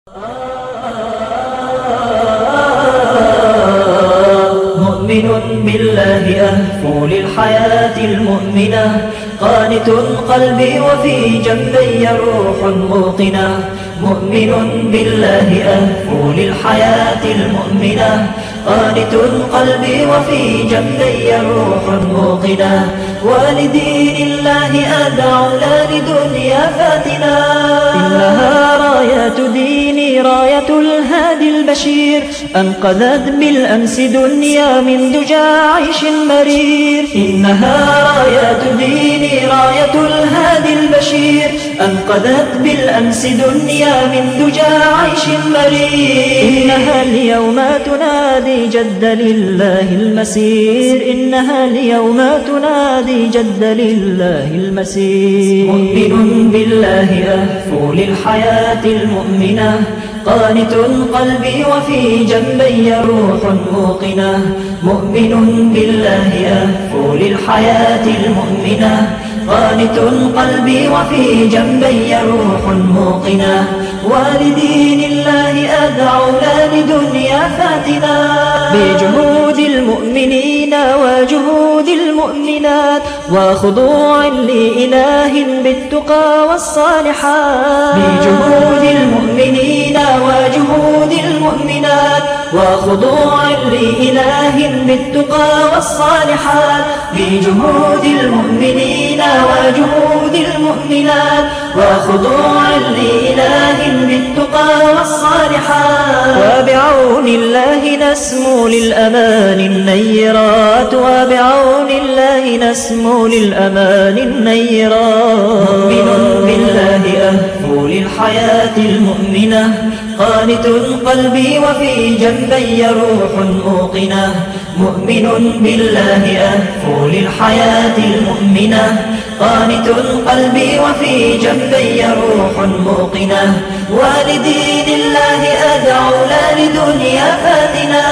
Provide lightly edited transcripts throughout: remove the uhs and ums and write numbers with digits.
مؤمن بالله أهفو للحياة المؤمنة، قانت قلبي وفي جنبي روح موقنة. مؤمن بالله أهفو للحياة المؤمنة، قانت قلبي وفي جنبي روح موقنة. ولدين الله أدعو لا لدنيا فاتنة، إنها راية ديني راية الهادي البشير، أنقذت بالأمس دنيا من دجى عيش مرير. إنها راية ديني راية الهادي البشير، أنقذت بالأمس دنيا من دجى عيش مرير. إنها اليوم تنادي جد لله المسير، إنها اليوم تنادي جد لله المسير. مؤمن بالله أهفو للحياة المؤمنة، قانت قلبي وفي جنبي روح موقنة. مؤمن بالله أهفو للحياة المؤمنة، قانت قلبي وفي جنبي روح موقنة. ولدين الله أدعو لا لدنيا فاتنة، بجهود المؤمنين وجهود المؤمنات، وخضوع لإله بالتقى والصالحات. بجهود المؤمنين وجهود المؤمنات، وخضوع لإله بالتقى والصالحات. بجهود المؤمنين وجهود المؤمنات، وخضوع لإله بالتقى والصالحات. وبعون الله نسمو للأمان النيرات، وبعون الله نسمو للأمان النيرات. مؤمن بالله أهفو للحياة المؤمنة، قانت قلبي وفي جنبي روح موقنة. مؤمن بالله أهفو للحياة المؤمنة، قانت قلبي وفي جنبي روح موقنة. ولدين الله أدعو لا لدنيا فاتنة،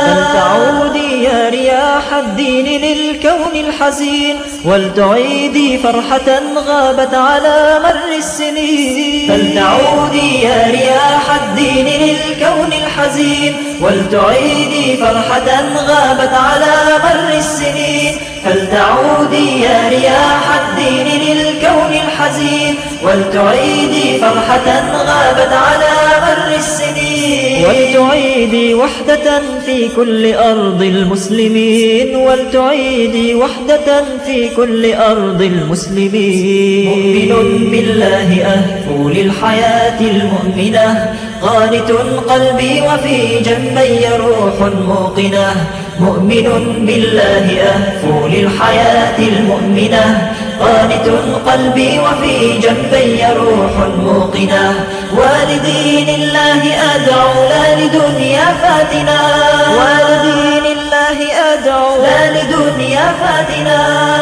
فلتعودي يا رياح الدين للكون الحزين، ولتعيدي فرحة غابت على مر السنين. فلتعودي يا رياح الدين للكون الحزين، ولتعيدي فرحة غابت على مر السنين. فلتعودي يا رياح الدين للكون الحزين، ولتعيدي فرحة غابت على مر السنين. ولتعيدي وحدة في كل أرض المسلمين، ولتعيدي وحدة في كل أرض المسلمين. مؤمن بالله أهفو للحياة المؤمنة، قانت قلبي وفي جنبي روح موقنة. مؤمن بالله أهفو للحياة المؤمنة، قانت قلبي وفي جنبي روح موقنة. ولدين الله أدعو لا لدنيا فاتنة، ولدين الله أدعو لا لدنيا فاتنة،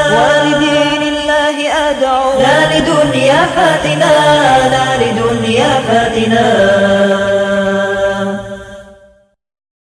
ولدين الله أدعو لا لدنيا فاتنة، لا لدنيا فاتنة.